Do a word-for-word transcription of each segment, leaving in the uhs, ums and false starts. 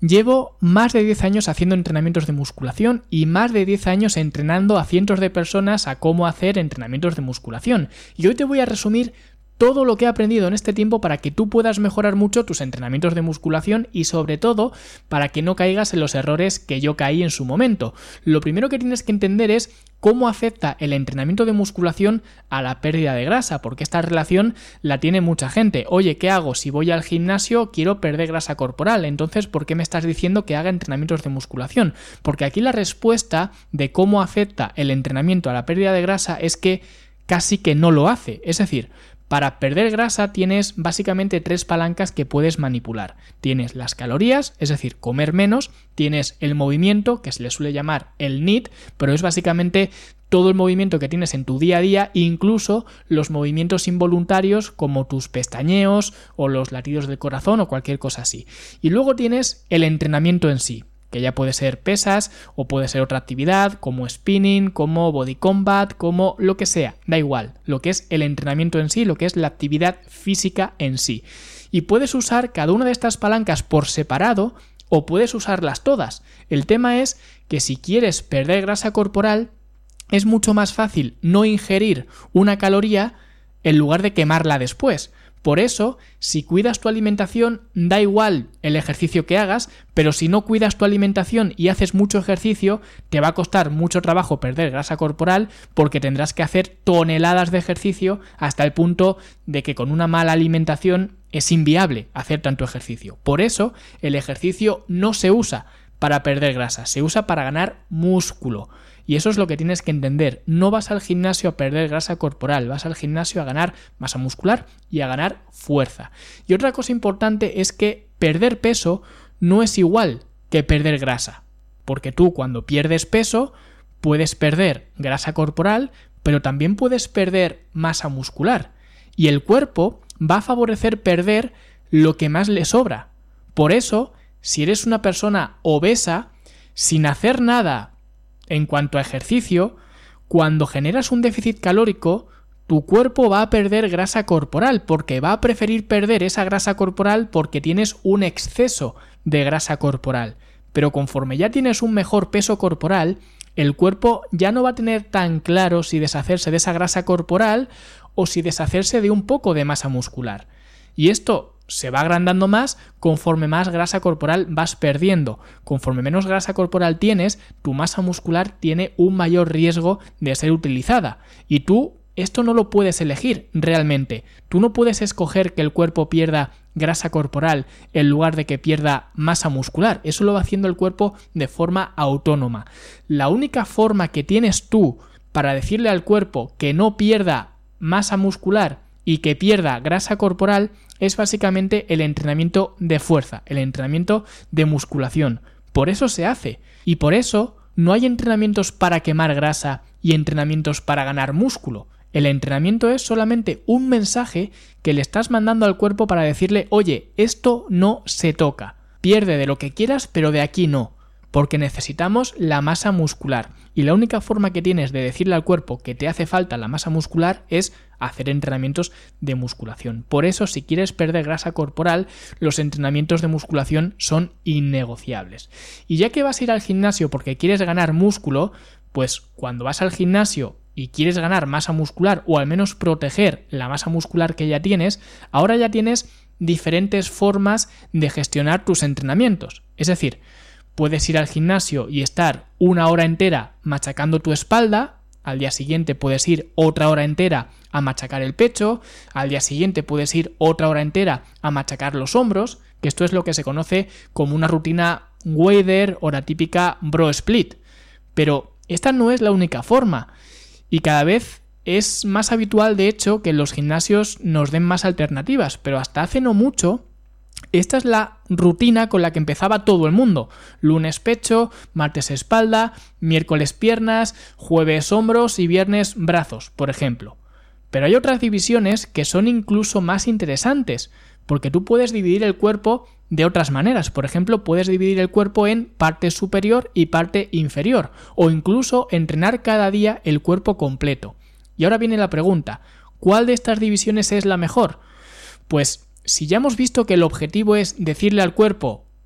Llevo más de diez años haciendo entrenamientos de musculación y más de diez años entrenando a cientos de personas a cómo hacer entrenamientos de musculación. Y hoy te voy a resumir todo lo que he aprendido en este tiempo para que tú puedas mejorar mucho tus entrenamientos de musculación y sobre todo para que no caigas en los errores que yo caí en su momento. Lo primero que tienes que entender es cómo afecta el entrenamiento de musculación a la pérdida de grasa, porque esta relación la tiene mucha gente. Oye, ¿qué hago? Si voy al gimnasio quiero perder grasa corporal, entonces ¿por qué me estás diciendo que haga entrenamientos de musculación? Porque aquí la respuesta de cómo afecta el entrenamiento a la pérdida de grasa es que casi que no lo hace. Es decir, para perder grasa tienes básicamente tres palancas que puedes manipular. Tienes las calorías, es decir, comer menos, tienes el movimiento, que se le suele llamar el N I T, pero es básicamente todo el movimiento que tienes en tu día a día, incluso los movimientos involuntarios como tus pestañeos o los latidos del corazón o cualquier cosa así. Y luego tienes el entrenamiento en sí, que ya puede ser pesas o puede ser otra actividad como spinning, como body combat, como lo que sea, da igual, lo que es el entrenamiento en sí, lo que es la actividad física en sí. Y puedes usar cada una de estas palancas por separado o puedes usarlas todas. El tema es que si quieres perder grasa corporal, es mucho más fácil no ingerir una caloría en lugar de quemarla después. Por eso, si cuidas tu alimentación, da igual el ejercicio que hagas, pero si no cuidas tu alimentación y haces mucho ejercicio, te va a costar mucho trabajo perder grasa corporal porque tendrás que hacer toneladas de ejercicio hasta el punto de que con una mala alimentación es inviable hacer tanto ejercicio. Por eso, el ejercicio no se usa para perder grasa, se usa para ganar músculo. Y eso es lo que tienes que entender. No vas al gimnasio a perder grasa corporal, vas al gimnasio a ganar masa muscular y a ganar fuerza. Y otra cosa importante es que perder peso no es igual que perder grasa. Porque tú cuando pierdes peso puedes perder grasa corporal, pero también puedes perder masa muscular. Y el cuerpo va a favorecer perder lo que más le sobra. Por eso, si eres una persona obesa, sin hacer nada en cuanto a ejercicio, cuando generas un déficit calórico, tu cuerpo va a perder grasa corporal porque va a preferir perder esa grasa corporal porque tienes un exceso de grasa corporal. Pero conforme ya tienes un mejor peso corporal, el cuerpo ya no va a tener tan claro si deshacerse de esa grasa corporal o si deshacerse de un poco de masa muscular. Y esto se va agrandando más conforme más grasa corporal vas perdiendo. Conforme menos grasa corporal tienes, tu masa muscular tiene un mayor riesgo de ser utilizada. Y tú esto no lo puedes elegir realmente. Tú no puedes escoger que el cuerpo pierda grasa corporal en lugar de que pierda masa muscular. Eso lo va haciendo el cuerpo de forma autónoma. La única forma que tienes tú para decirle al cuerpo que no pierda masa muscular y que pierda grasa corporal es básicamente el entrenamiento de fuerza, el entrenamiento de musculación. Por eso se hace. Y por eso no hay entrenamientos para quemar grasa y entrenamientos para ganar músculo. El entrenamiento es solamente un mensaje que le estás mandando al cuerpo para decirle, oye, esto no se toca. Pierde de lo que quieras, pero de aquí no. Porque necesitamos la masa muscular. Y la única forma que tienes de decirle al cuerpo que te hace falta la masa muscular es hacer entrenamientos de musculación. Por eso, si quieres perder grasa corporal, los entrenamientos de musculación son innegociables. Y ya que vas a ir al gimnasio porque quieres ganar músculo, pues cuando vas al gimnasio y quieres ganar masa muscular o al menos proteger la masa muscular que ya tienes, ahora ya tienes diferentes formas de gestionar tus entrenamientos. Es decir, puedes ir al gimnasio y estar una hora entera machacando tu espalda, al día siguiente puedes ir otra hora entera a machacar el pecho, al día siguiente puedes ir otra hora entera a machacar los hombros, que esto es lo que se conoce como una rutina Wader o la típica Bro Split. Pero esta no es la única forma y cada vez es más habitual, de hecho, que los gimnasios nos den más alternativas, pero hasta hace no mucho esta es la rutina con la que empezaba todo el mundo. Lunes pecho, martes espalda, miércoles piernas, jueves hombros y viernes brazos, por ejemplo. Pero hay otras divisiones que son incluso más interesantes, porque tú puedes dividir el cuerpo de otras maneras. Por ejemplo, puedes dividir el cuerpo en parte superior y parte inferior, o incluso entrenar cada día el cuerpo completo. Y ahora viene la pregunta, ¿cuál de estas divisiones es la mejor? Pues si ya hemos visto que el objetivo es decirle al cuerpo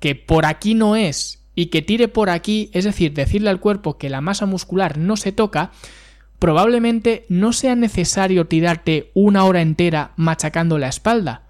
que por aquí no es y que tire por aquí, es decir, decirle al cuerpo que la masa muscular no se toca, probablemente no sea necesario tirarte una hora entera machacando la espalda.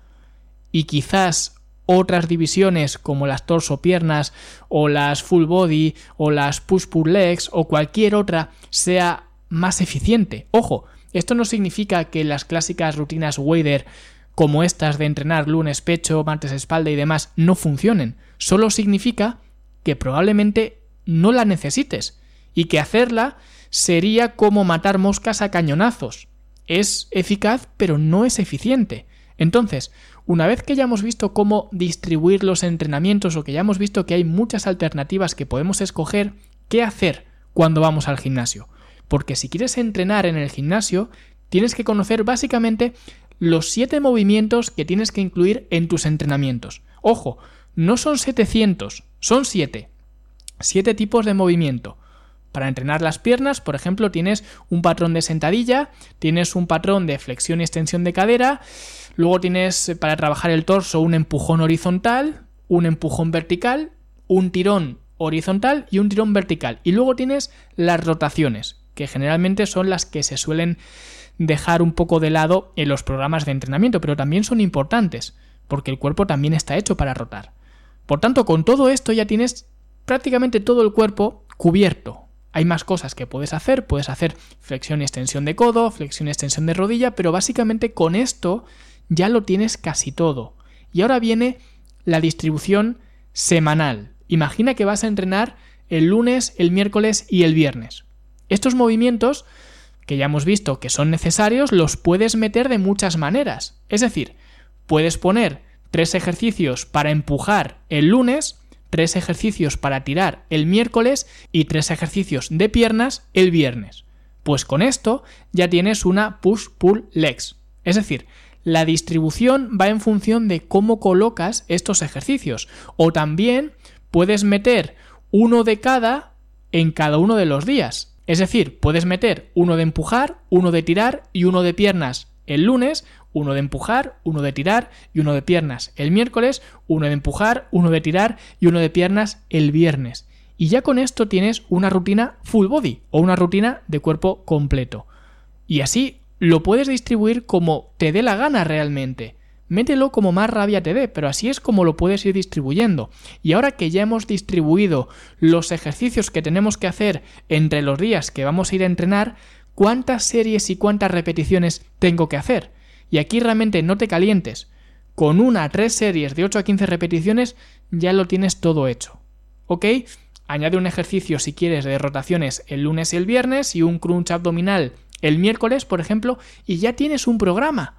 Y quizás otras divisiones como las torso-piernas o las full body o las push-pull legs o cualquier otra sea más eficiente. Ojo, esto no significa que las clásicas rutinas Wader como estas de entrenar lunes pecho, martes espalda y demás no funcionen. Solo significa que probablemente no la necesites y que hacerla sería como matar moscas a cañonazos. Es eficaz, pero no es eficiente. Entonces, una vez que ya hemos visto cómo distribuir los entrenamientos o que ya hemos visto que hay muchas alternativas que podemos escoger, ¿qué hacer cuando vamos al gimnasio? Porque si quieres entrenar en el gimnasio, tienes que conocer básicamente los siete movimientos que tienes que incluir en tus entrenamientos. Ojo, no son setecientos, son siete. siete tipos de movimiento. Para entrenar las piernas, por ejemplo, tienes un patrón de sentadilla, tienes un patrón de flexión y extensión de cadera, luego tienes para trabajar el torso un empujón horizontal, un empujón vertical, un tirón horizontal y un tirón vertical. Y luego tienes las rotaciones, que generalmente son las que se suelen dejar un poco de lado en los programas de entrenamiento, pero también son importantes, porque el cuerpo también está hecho para rotar. Por tanto, con todo esto ya tienes prácticamente todo el cuerpo cubierto. Hay más cosas que puedes hacer, puedes hacer flexión y extensión de codo, flexión y extensión de rodilla, pero básicamente con esto ya lo tienes casi todo. Y ahora viene la distribución semanal. Imagina que vas a entrenar el lunes, el miércoles y el viernes. Estos movimientos, que ya hemos visto que son necesarios, los puedes meter de muchas maneras. Es decir, puedes poner tres ejercicios para empujar el lunes, tres ejercicios para tirar el miércoles y tres ejercicios de piernas el viernes. Pues con esto ya tienes una push-pull legs. Es decir, la distribución va en función de cómo colocas estos ejercicios. O también puedes meter uno de cada en cada uno de los días. Es decir, puedes meter uno de empujar, uno de tirar y uno de piernas el lunes, uno de empujar, uno de tirar y uno de piernas el miércoles, uno de empujar, uno de tirar y uno de piernas el viernes. Y ya con esto tienes una rutina full body o una rutina de cuerpo completo. Y así lo puedes distribuir como te dé la gana realmente. Mételo como más rabia te dé, pero así es como lo puedes ir distribuyendo. Y ahora que ya hemos distribuido los ejercicios que tenemos que hacer entre los días que vamos a ir a entrenar, ¿cuántas series y cuántas repeticiones tengo que hacer? Y aquí realmente no te calientes. Con una a tres series de ocho a quince repeticiones ya lo tienes todo hecho. ¿Ok? Añade un ejercicio si quieres de rotaciones el lunes y el viernes y un crunch abdominal el miércoles, por ejemplo, y ya tienes un programa.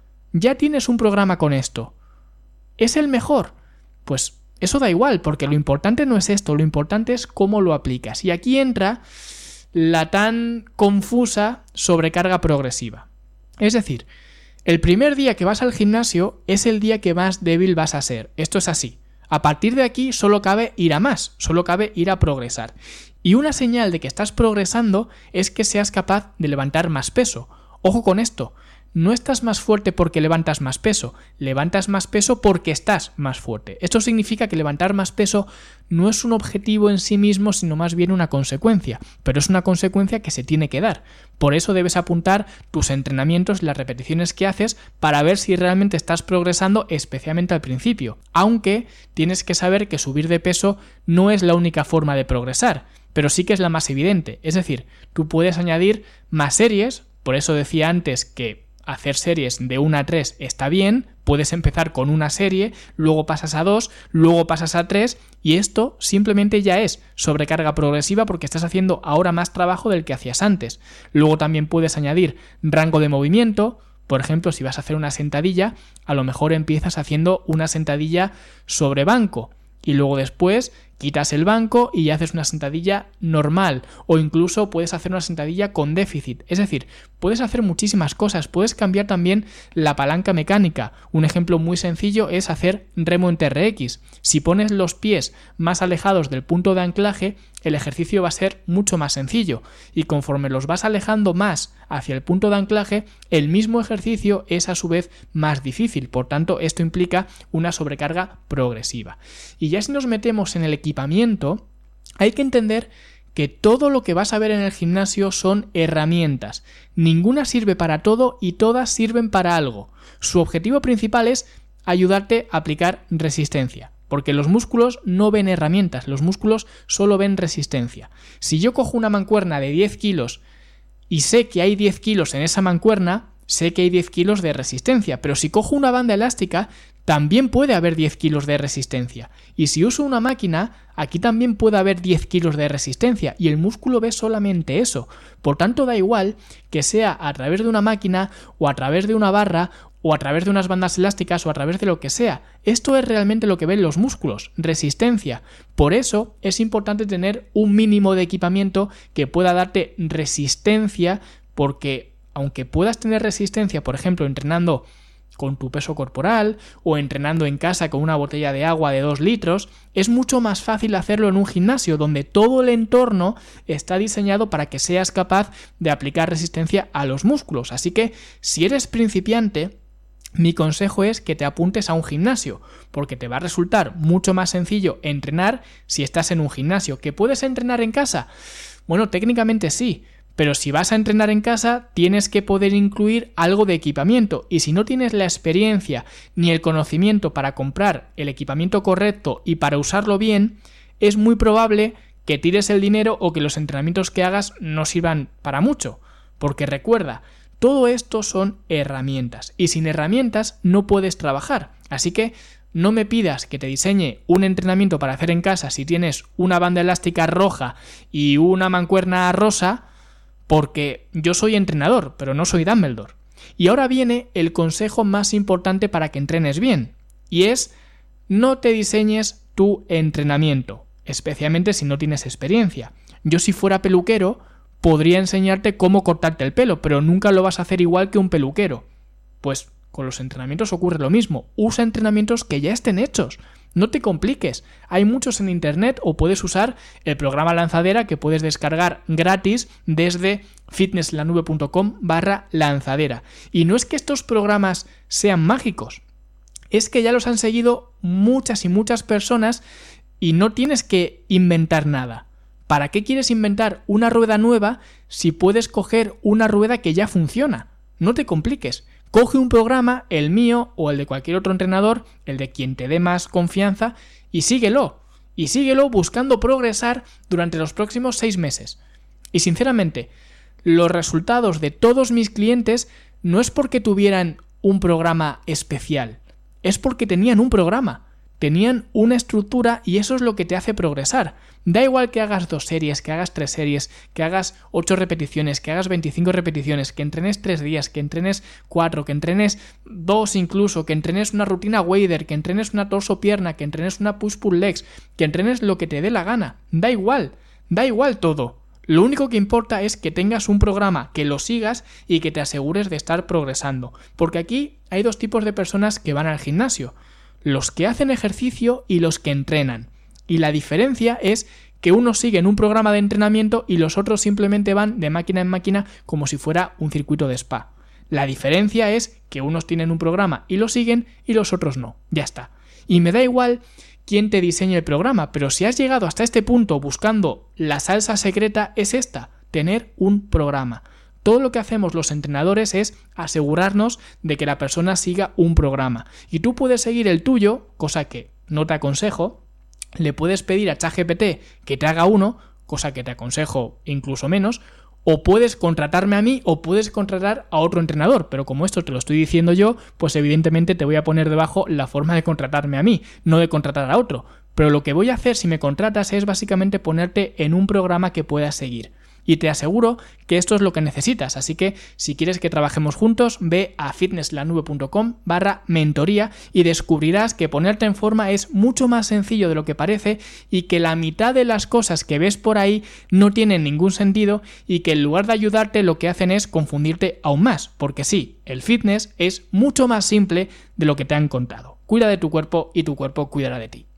Ya tienes un programa con esto. ¿Es el mejor? Pues eso da igual, porque lo importante no es esto, lo importante es cómo lo aplicas. Y aquí entra la tan confusa sobrecarga progresiva. Es decir, el primer día que vas al gimnasio es el día que más débil vas a ser. Esto es así. A partir de aquí solo cabe ir a más, solo cabe ir a progresar. Y una señal de que estás progresando es que seas capaz de levantar más peso. Ojo con esto. No estás más fuerte porque levantas más peso, levantas más peso porque estás más fuerte. Esto significa que levantar más peso no es un objetivo en sí mismo, sino más bien una consecuencia, pero es una consecuencia que se tiene que dar. Por eso debes apuntar tus entrenamientos, las repeticiones que haces, para ver si realmente estás progresando, especialmente al principio. Aunque tienes que saber que subir de peso no es la única forma de progresar, pero sí que es la más evidente. Es decir, tú puedes añadir más series, por eso decía antes que hacer series de una a tres está bien, puedes empezar con una serie, luego pasas a dos, luego pasas a tres y esto simplemente ya es sobrecarga progresiva porque estás haciendo ahora más trabajo del que hacías antes. Luego también puedes añadir rango de movimiento, por ejemplo, si vas a hacer una sentadilla, a lo mejor empiezas haciendo una sentadilla sobre banco y luego después Quitas el banco y haces una sentadilla normal, o incluso puedes hacer una sentadilla con déficit. Es decir, puedes hacer muchísimas cosas. Puedes cambiar también la palanca mecánica. Un ejemplo muy sencillo es hacer remo en T R X. Si pones los pies más alejados del punto de anclaje, el ejercicio va a ser mucho más sencillo, y conforme los vas alejando más hacia el punto de anclaje, el mismo ejercicio es a su vez más difícil. Por tanto, esto implica una sobrecarga progresiva. Y ya si nos metemos en el equipamiento, hay que entender que todo lo que vas a ver en el gimnasio son herramientas. Ninguna sirve para todo y todas sirven para algo. Su objetivo principal es ayudarte a aplicar resistencia. Porque los músculos no ven herramientas, los músculos solo ven resistencia. Si yo cojo una mancuerna de diez kilos y sé que hay diez kilos en esa mancuerna, sé que hay diez kilos de resistencia, pero si cojo una banda elástica, también puede haber diez kilos de resistencia. Y si uso una máquina, aquí también puede haber diez kilos de resistencia, y el músculo ve solamente eso. Por tanto, da igual que sea a través de una máquina, o a través de una barra, o a través de unas bandas elásticas, o a través de lo que sea. Esto es realmente lo que ven los músculos, resistencia. Por eso es importante tener un mínimo de equipamiento que pueda darte resistencia, porque aunque puedas tener resistencia, por ejemplo, entrenando con tu peso corporal o entrenando en casa con una botella de agua de dos litros, es mucho más fácil hacerlo en un gimnasio donde todo el entorno está diseñado para que seas capaz de aplicar resistencia a los músculos. Así que si eres principiante, mi consejo es que te apuntes a un gimnasio, porque te va a resultar mucho más sencillo entrenar si estás en un gimnasio. ¿Que puedes entrenar en casa? Bueno, técnicamente sí. Pero si vas a entrenar en casa, tienes que poder incluir algo de equipamiento, y si no tienes la experiencia ni el conocimiento para comprar el equipamiento correcto y para usarlo bien, es muy probable que tires el dinero o que los entrenamientos que hagas no sirvan para mucho. Porque recuerda, todo esto son herramientas, y sin herramientas no puedes trabajar. Así que no me pidas que te diseñe un entrenamiento para hacer en casa si tienes una banda elástica roja y una mancuerna rosa, porque yo soy entrenador, pero no soy Dumbledore. Y ahora viene el consejo más importante para que entrenes bien, y es: no te diseñes tu entrenamiento, especialmente si no tienes experiencia. Yo, si fuera peluquero, podría enseñarte cómo cortarte el pelo, pero nunca lo vas a hacer igual que un peluquero. Pues con los entrenamientos ocurre lo mismo. Usa entrenamientos que ya estén hechos. No te compliques. Hay muchos en internet, o puedes usar el programa Lanzadera, que puedes descargar gratis desde fitnesslanube punto com barra lanzadera. Y no es que estos programas sean mágicos, es que ya los han seguido muchas y muchas personas y no tienes que inventar nada. ¿Para qué quieres inventar una rueda nueva si puedes coger una rueda que ya funciona? No te compliques. Coge un programa, el mío o el de cualquier otro entrenador, el de quien te dé más confianza, y síguelo. Y síguelo buscando progresar durante los próximos seis meses. Y sinceramente, los resultados de todos mis clientes no es porque tuvieran un programa especial, es porque tenían un programa. Tenían una estructura, y eso es lo que te hace progresar. Da igual que hagas dos series, que hagas tres series, que hagas ocho repeticiones, que hagas veinticinco repeticiones, que entrenes tres días, que entrenes cuatro, que entrenes dos incluso, que entrenes una rutina wader, que entrenes una torso-pierna, que entrenes una push-pull legs, que entrenes lo que te dé la gana. Da igual, da igual todo. Lo único que importa es que tengas un programa, que lo sigas y que te asegures de estar progresando. Porque aquí hay dos tipos de personas que van al gimnasio: los que hacen ejercicio y los que entrenan. Y la diferencia es que unos siguen un programa de entrenamiento y los otros simplemente van de máquina en máquina como si fuera un circuito de spa. La diferencia es que unos tienen un programa y lo siguen y los otros no. Ya está. Y me da igual quién te diseñe el programa, pero si has llegado hasta este punto buscando la salsa secreta, es esta: tener un programa. Todo lo que hacemos los entrenadores es asegurarnos de que la persona siga un programa. Y tú puedes seguir el tuyo, cosa que no te aconsejo. Le puedes pedir a ChatGPT que te haga uno, cosa que te aconsejo incluso menos. O puedes contratarme a mí, o puedes contratar a otro entrenador. Pero como esto te lo estoy diciendo yo, pues evidentemente te voy a poner debajo la forma de contratarme a mí, no de contratar a otro. Pero lo que voy a hacer si me contratas es básicamente ponerte en un programa que puedas seguir. y te aseguro que esto es lo que necesitas. Así que si quieres que trabajemos juntos, ve a fitnesslanube.com barra mentoría y descubrirás que ponerte en forma es mucho más sencillo de lo que parece y que la mitad de las cosas que ves por ahí no tienen ningún sentido y que en lugar de ayudarte lo que hacen es confundirte aún más, porque sí, el fitness es mucho más simple de lo que te han contado. Cuida de tu cuerpo y tu cuerpo cuidará de ti.